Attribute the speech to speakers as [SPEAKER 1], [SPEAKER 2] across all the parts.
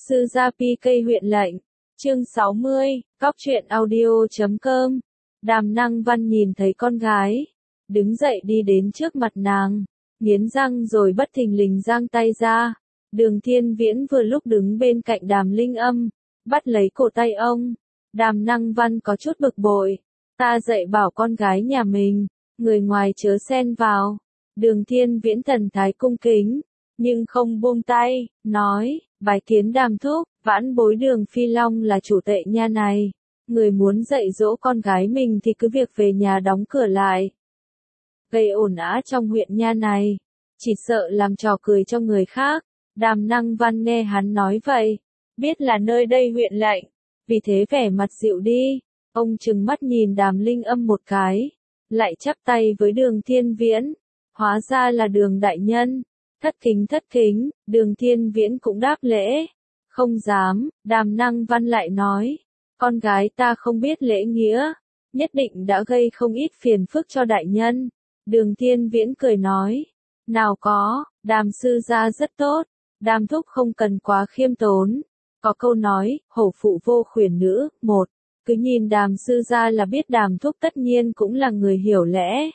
[SPEAKER 1] Sư gia PK huyện lệnh. Chương 60, Cóc truyện audio.com. Đàm Năng Văn nhìn thấy con gái, đứng dậy đi đến trước mặt nàng, nghiến răng rồi bất thình lình giang tay ra. Đường Thiên Viễn vừa lúc đứng bên cạnh Đàm Linh Âm, bắt lấy cổ tay ông. Đàm Năng Văn có chút bực bội. Ta dạy bảo con gái nhà mình, người ngoài chớ xen vào. Đường Thiên Viễn thần thái cung kính, nhưng không buông tay, nói, bái kiến Đàm thúc, vãn bối Đường Phi Long là chủ tệ nha này. Người muốn dạy dỗ con gái mình thì cứ việc về nhà đóng cửa lại. Gây ồn ào trong huyện nha này, chỉ sợ làm trò cười cho người khác. Đàm Năng Văn nghe hắn nói vậy, biết là nơi đây huyện lệnh, vì thế vẻ mặt dịu đi. Ông trừng mắt nhìn Đàm Linh Âm một cái, lại chắp tay với Đường Thiên Viễn. Hóa ra là Đường đại nhân. Thất kính, Đường Thiên Viễn cũng đáp lễ. Không dám, Đàm Năng Văn lại nói, con gái ta không biết lễ nghĩa, nhất định đã gây không ít phiền phức cho đại nhân. Đường Thiên Viễn cười nói, nào có, Đàm sư gia rất tốt, Đàm thúc không cần quá khiêm tốn. Có câu nói, hổ phụ vô khuyển nữ, một, cứ nhìn Đàm sư gia là biết Đàm thúc tất nhiên cũng là người hiểu lẽ.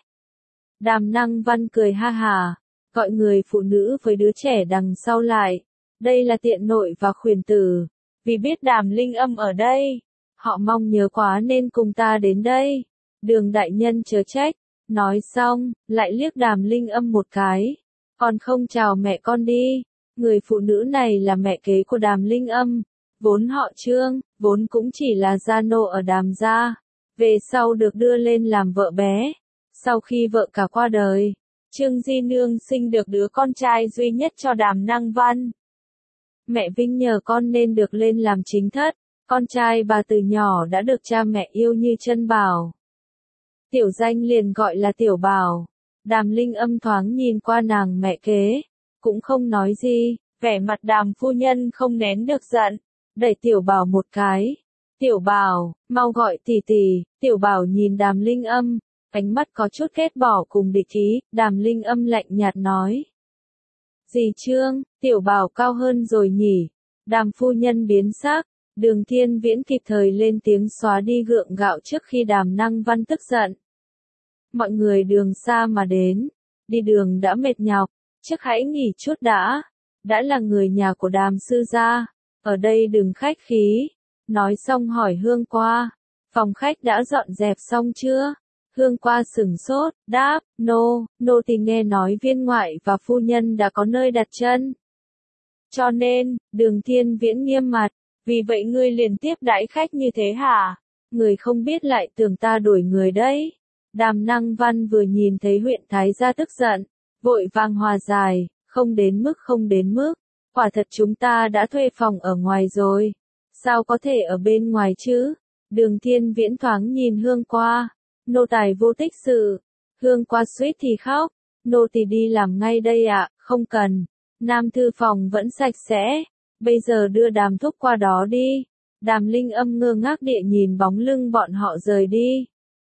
[SPEAKER 1] Đàm Năng Văn cười ha hà, gọi người phụ nữ với đứa trẻ đằng sau lại. Đây là tiện nội và khuyển tử, vì biết Đàm Linh Âm ở đây, họ mong nhớ quá nên cùng ta đến đây. Đường đại nhân chớ trách. Nói xong, lại liếc Đàm Linh Âm một cái. Còn không chào mẹ con đi. Người phụ nữ này là mẹ kế của Đàm Linh Âm, vốn họ Trương, vốn cũng chỉ là gia nô ở Đàm gia, về sau được đưa lên làm vợ bé. Sau khi vợ cả qua đời, Trương Di Nương sinh được đứa con trai duy nhất cho Đàm Năng Văn. Mẹ vinh nhờ con nên được lên làm chính thất, con trai bà từ nhỏ đã được cha mẹ yêu như chân bảo. Tiểu danh liền gọi là Tiểu Bảo. Đàm Linh Âm thoáng nhìn qua nàng mẹ kế, cũng không nói gì, vẻ mặt Đàm phu nhân không nén được giận, đẩy Tiểu Bảo một cái. Tiểu Bảo, mau gọi tỷ tỷ. Tiểu Bảo nhìn Đàm Linh Âm, ánh mắt có chút ghét bỏ cùng địch ý. Đàm Linh Âm lạnh nhạt nói, dì Trương, Tiểu Bảo cao hơn rồi nhỉ. Đàm phu nhân biến sắc. Đường Thiên Viễn kịp thời lên tiếng xóa đi gượng gạo trước khi Đàm Năng Văn tức giận. Mọi người đường xa mà đến, đi đường đã mệt nhọc, trước hãy nghỉ chút đã là người nhà của Đàm sư gia, ở đây đừng khách khí. Nói xong hỏi Hương Qua, phòng khách đã dọn dẹp xong chưa? Hương Qua sửng sốt, đáp, nô thì nghe nói viên ngoại và phu nhân đã có nơi đặt chân. Cho nên, Đường Thiên Viễn nghiêm mặt, vì vậy ngươi liền tiếp đãi khách như thế hả? Người không biết lại tưởng ta đuổi người đấy. Đàm Năng Văn vừa nhìn thấy huyện Thái gia tức giận, vội vàng hòa giải, không đến mức, quả thật chúng ta đã thuê phòng ở ngoài rồi, sao có thể ở bên ngoài chứ? Đường Thiên Viễn thoáng nhìn Hương Qua, nô tài vô tích sự. Hương Qua suýt thì khóc, nô tỳ đi làm ngay đây ạ. Không cần, nam thư phòng vẫn sạch sẽ, bây giờ đưa Đàm thúc qua đó đi. Đàm Linh Âm ngơ ngác địa nhìn bóng lưng bọn họ rời đi.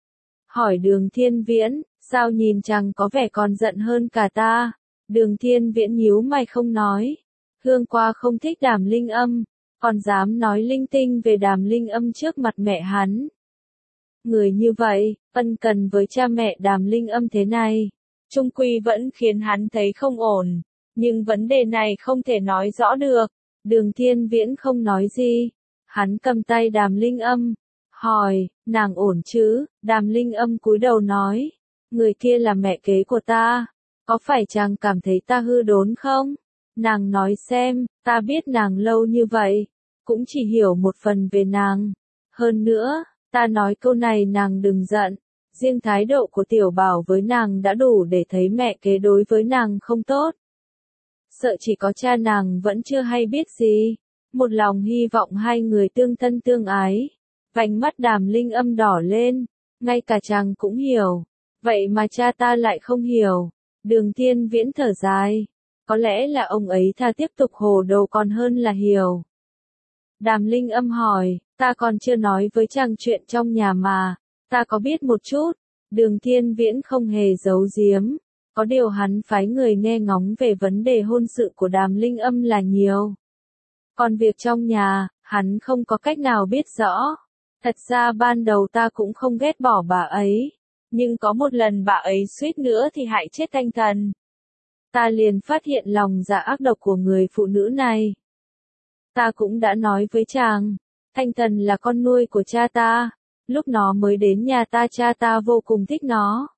[SPEAKER 1] Hỏi Đường Thiên Viễn, sao nhìn chàng có vẻ còn giận hơn cả ta? Đường Thiên Viễn nhíu mày không nói. Hương Qua không thích Đàm Linh Âm, còn dám nói linh tinh về Đàm Linh Âm trước mặt mẹ hắn. Người như vậy, ân cần với cha mẹ Đàm Linh Âm thế này, chung quy vẫn khiến hắn thấy không ổn, nhưng vấn đề này không thể nói rõ được. Đường Thiên Viễn không nói gì, hắn cầm tay Đàm Linh Âm, hỏi, nàng ổn chứ? Đàm Linh Âm cúi đầu nói, người kia là mẹ kế của ta, có phải chàng cảm thấy ta hư đốn không? Nàng nói xem, ta biết nàng lâu như vậy, cũng chỉ hiểu một phần về nàng. Hơn nữa, ta nói câu này nàng đừng giận, riêng thái độ của Tiểu Bảo với nàng đã đủ để thấy mẹ kế đối với nàng không tốt. Sợ chỉ có cha nàng vẫn chưa hay biết gì, một lòng hy vọng hai người tương thân tương ái. Vành mắt Đàm Linh Âm đỏ lên, ngay cả chàng cũng hiểu, vậy mà cha ta lại không hiểu. Đường Thiên Viễn thở dài, có lẽ là ông ấy thà tiếp tục hồ đồ còn hơn là hiểu. Đàm Linh Âm hỏi, ta còn chưa nói với chàng chuyện trong nhà mà, ta có biết một chút. Đường Thiên Viễn không hề giấu giếm, có điều hắn phái người nghe ngóng về vấn đề hôn sự của Đàm Linh Âm là nhiều. Còn việc trong nhà, hắn không có cách nào biết rõ. Thật ra ban đầu ta cũng không ghét bỏ bà ấy. Nhưng có một lần bà ấy suýt nữa thì hại chết Thanh Thần. Ta liền phát hiện lòng dạ ác độc của người phụ nữ này. Ta cũng đã nói với chàng, Thanh Thần là con nuôi của cha ta. Lúc nó mới đến nhà ta cha ta vô cùng thích nó.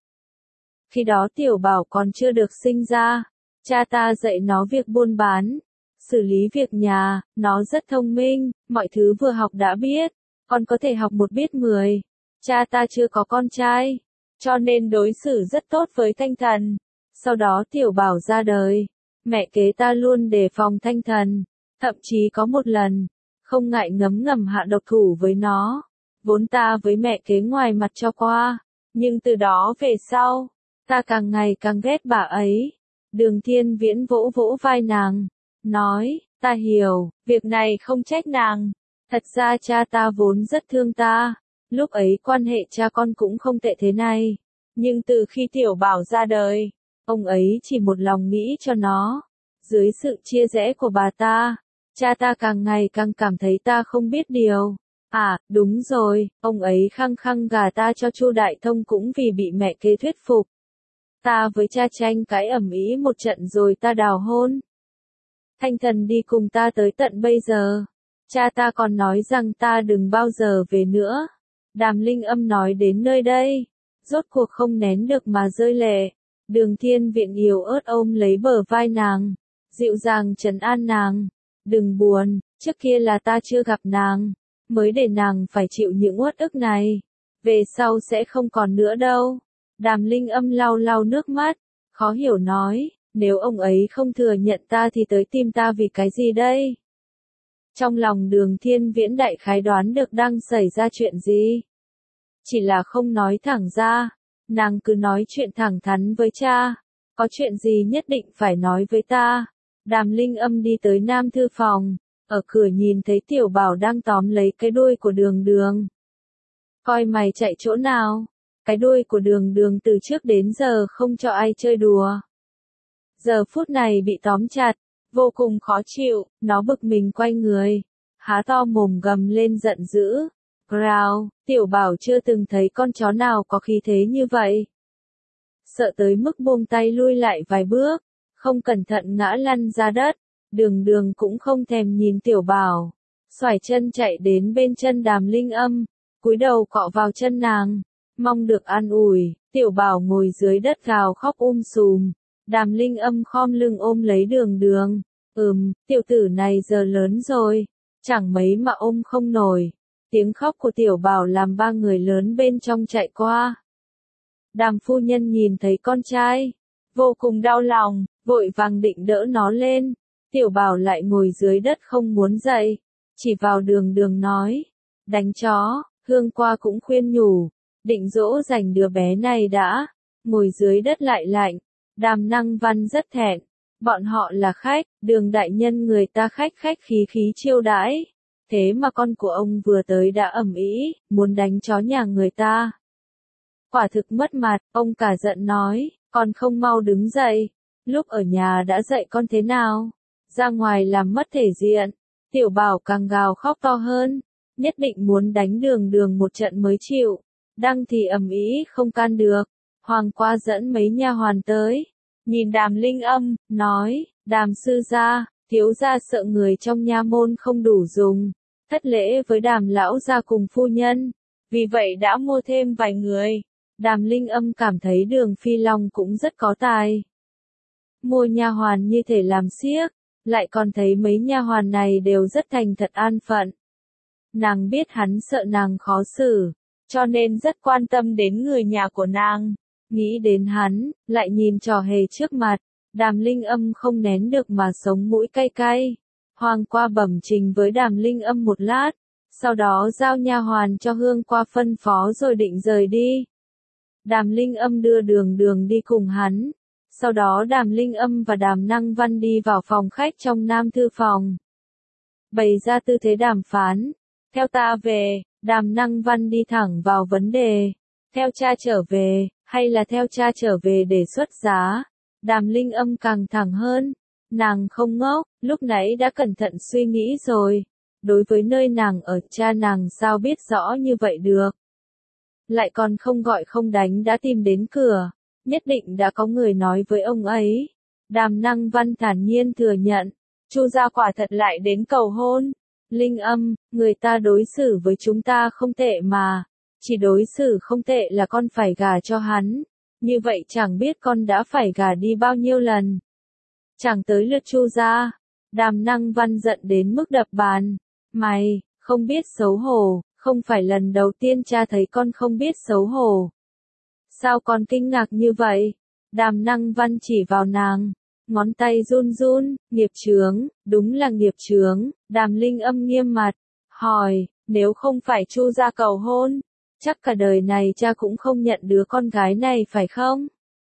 [SPEAKER 1] Khi đó Tiểu Bảo còn chưa được sinh ra. Cha ta dạy nó việc buôn bán, xử lý việc nhà, nó rất thông minh, mọi thứ vừa học đã biết, còn có thể học một biết 10. Cha ta chưa có con trai, cho nên đối xử rất tốt với Thanh Thần. Sau đó Tiểu Bảo ra đời, mẹ kế ta luôn đề phòng Thanh Thần, thậm chí có một lần, không ngại ngấm ngầm hạ độc thủ với nó. Vốn ta với mẹ kế ngoài mặt cho qua, nhưng từ đó về sau, ta càng ngày càng ghét bà ấy. Đường Thiên Viễn vỗ vỗ vai nàng, nói, ta hiểu, việc này không trách nàng. Thật ra cha ta vốn rất thương ta, lúc ấy quan hệ cha con cũng không tệ thế này. Nhưng từ khi Tiểu Bảo ra đời, ông ấy chỉ một lòng nghĩ cho nó. Dưới sự chia rẽ của bà ta, cha ta càng ngày càng cảm thấy ta không biết điều. À, đúng rồi, ông ấy khăng khăng gả ta cho Chu Đại Thông cũng vì bị mẹ kế thuyết phục. Ta với cha tranh cãi ầm ĩ một trận rồi ta đào hôn. Thanh Thần đi cùng ta tới tận bây giờ. Cha ta còn nói rằng ta đừng bao giờ về nữa. Đàm Linh Âm nói đến nơi đây, rốt cuộc không nén được mà rơi lệ. Đường Thiên Viện yếu ớt ôm lấy bờ vai nàng, dịu dàng trấn an nàng. Đừng buồn, trước kia là ta chưa gặp nàng, mới để nàng phải chịu những uất ức này. Về sau sẽ không còn nữa đâu. Đàm Linh Âm lau lau nước mắt, khó hiểu nói, nếu ông ấy không thừa nhận ta thì tới tìm ta vì cái gì đây? Trong lòng Đường Thiên Viễn đại khái đoán được đang xảy ra chuyện gì. Chỉ là không nói thẳng ra, nàng cứ nói chuyện thẳng thắn với cha, có chuyện gì nhất định phải nói với ta. Đàm Linh Âm đi tới Nam Thư phòng, ở cửa nhìn thấy Tiểu Bảo đang tóm lấy cái đuôi của Đường Đường. Coi mày chạy chỗ nào? Cái đuôi của Đường Đường từ trước đến giờ không cho ai chơi đùa. Giờ phút này bị tóm chặt, vô cùng khó chịu, nó bực mình quay người, há to mồm gầm lên giận dữ. Growl, Tiểu Bảo chưa từng thấy con chó nào có khí thế như vậy. Sợ tới mức buông tay lui lại vài bước, không cẩn thận ngã lăn ra đất. Đường Đường cũng không thèm nhìn Tiểu Bảo, xoải chân chạy đến bên chân Đàm Linh Âm, cúi đầu cọ vào chân nàng, mong được an ủi. Tiểu Bảo ngồi dưới đất gào khóc sùm. Đàm Linh Âm khom lưng ôm lấy Đường Đường. Tiểu tử này giờ lớn rồi, chẳng mấy mà ôm không nổi. Tiếng khóc của Tiểu Bảo làm ba người lớn bên trong chạy qua. Đàm phu nhân nhìn thấy con trai, vô cùng đau lòng, vội vàng định đỡ nó lên. Tiểu Bảo lại ngồi dưới đất không muốn dậy, chỉ vào Đường Đường nói, đánh chó. Hương qua cũng khuyên nhủ, định dỗ dành đứa bé này đã, ngồi dưới đất lại lạnh. Đàm Năng Văn rất thẹn, bọn họ là khách, Đường đại nhân người ta khách khách khí khí chiêu đãi. Thế mà con của ông vừa tới đã ầm ĩ, muốn đánh chó nhà người ta. Quả thực mất mặt, ông cả giận nói, con không mau đứng dậy, lúc ở nhà đã dạy con thế nào, ra ngoài làm mất thể diện. Tiểu Bảo càng gào khóc to hơn, nhất định muốn đánh Đường Đường một trận mới chịu. Đang thì ầm ĩ không can được, Hoàng qua dẫn mấy nha hoàn tới, nhìn Đàm Linh Âm, nói, Đàm sư gia, thiếu gia sợ người trong nha môn không đủ dùng, thất lễ với Đàm lão gia cùng phu nhân, vì vậy đã mua thêm vài người. Đàm Linh Âm cảm thấy Đường Phi Long cũng rất có tài. Mua nha hoàn như thể làm xiếc, lại còn thấy mấy nha hoàn này đều rất thành thật an phận. Nàng biết hắn sợ nàng khó xử, cho nên rất quan tâm đến người nhà của nàng. Nghĩ đến hắn, lại nhìn trò hề trước mặt, Đàm Linh Âm không nén được mà sống mũi cay cay. Hoàng qua bẩm trình với Đàm Linh Âm một lát, sau đó giao nha hoàn cho Hương qua phân phó rồi định rời đi. Đàm Linh Âm đưa Đường Đường đi cùng hắn, sau đó Đàm Linh Âm và Đàm Năng Văn đi vào phòng khách trong Nam Thư phòng. Bày ra tư thế đàm phán, theo ta về. Đàm Năng Văn đi thẳng vào vấn đề, theo cha trở về, hay là theo cha trở về để xuất giá. Đàm Linh Âm càng thẳng hơn, Nàng không ngốc, lúc nãy đã cẩn thận suy nghĩ rồi. Đối với nơi nàng ở, cha nàng sao biết rõ như vậy được. Lại còn không gọi không đánh đã tìm đến cửa. Nhất định đã có người nói với ông ấy. Đàm Năng Văn thản nhiên thừa nhận. Chu gia quả thật lại đến cầu hôn. Linh Âm, người ta đối xử với chúng ta không tệ mà. Chỉ đối xử không tệ là con phải gả cho hắn. Như vậy chẳng biết con đã phải gả đi bao nhiêu lần. Chẳng tới lượt Chu gia. Đàm Năng Văn giận đến mức đập bàn. Mày, không biết xấu hổ, không phải lần đầu tiên cha thấy con không biết xấu hổ. Sao con kinh ngạc như vậy? Đàm Năng Văn chỉ vào nàng, ngón tay run run, nghiệp chướng, đúng là nghiệp chướng. Đàm Linh Âm nghiêm mặt, hỏi, nếu không phải Chu gia cầu hôn, chắc cả đời này cha cũng không nhận đứa con gái này phải không?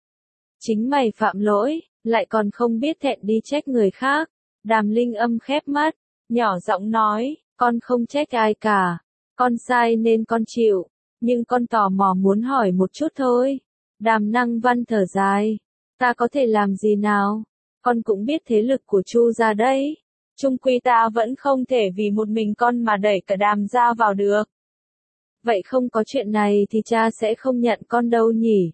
[SPEAKER 1] Chính mày phạm lỗi, lại còn không biết thẹn đi trách người khác. Đàm Linh Âm khép mắt, nhỏ giọng nói, con không trách ai cả, con sai nên con chịu, nhưng con tò mò muốn hỏi một chút thôi. Đàm Năng Văn thở dài, ta có thể làm gì nào, con cũng biết thế lực của Chu gia đấy, chung quy ta vẫn không thể vì một mình con mà đẩy cả Đàm gia vào được. Vậy không có chuyện này thì cha sẽ không nhận con đâu nhỉ?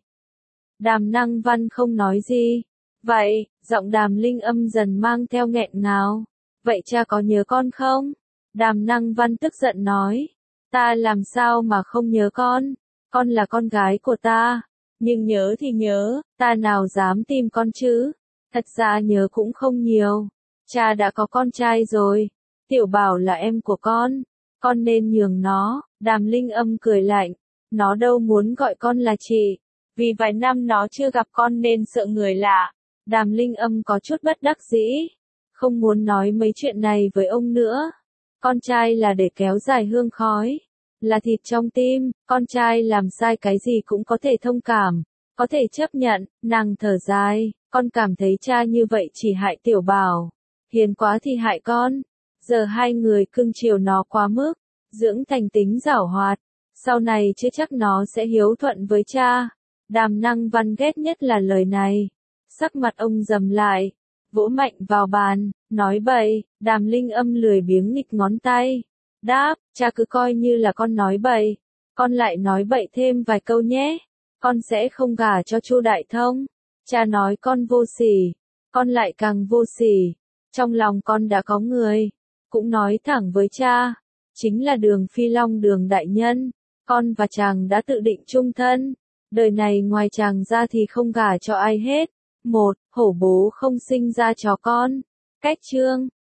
[SPEAKER 1] Đàm Năng Văn không nói gì. Vậy, giọng Đàm Linh Âm dần mang theo nghẹn ngào. Vậy cha có nhớ con không? Đàm Năng Văn tức giận nói. Ta làm sao mà không nhớ con là con gái của ta. Nhưng nhớ thì nhớ, ta nào dám tìm con chứ. Thật ra nhớ cũng không nhiều. Cha đã có con trai rồi. Tiểu Bảo là em của con nên nhường nó. Đàm Linh Âm cười lạnh. Nó đâu muốn gọi con là chị. Vì vài năm nó chưa gặp con nên sợ người lạ. Đàm Linh Âm có chút bất đắc dĩ. Không muốn nói mấy chuyện này với ông nữa. Con trai là để kéo dài hương khói. Là thịt trong tim, con trai làm sai cái gì cũng có thể thông cảm. Có thể chấp nhận, nàng thở dài. Con cảm thấy cha như vậy chỉ hại Tiểu Bảo. Hiền quá thì hại con. Giờ hai người cưng chiều nó quá mức. Dưỡng thành tính giảo hoạt. Sau này chưa chắc nó sẽ hiếu thuận với cha. Đàm Năng Văn ghét nhất là lời này. Sắc mặt ông rầm lại, vỗ mạnh vào bàn, nói bậy. Đàm Linh Âm lười biếng nghịch ngón tay. Đáp, cha cứ coi như là con nói bậy. Con lại nói bậy thêm vài câu nhé. Con sẽ không gả cho Chu Đại Thông. Cha nói con vô sỉ. Con lại càng vô sỉ. Trong lòng con đã có người. Cũng nói thẳng với cha. Chính là Đường Phi Long Đường đại nhân. Con và chàng đã tự định chung thân. Đời này ngoài chàng ra thì không gả cho ai hết. Hổ bố không sinh ra chó con. Cách chương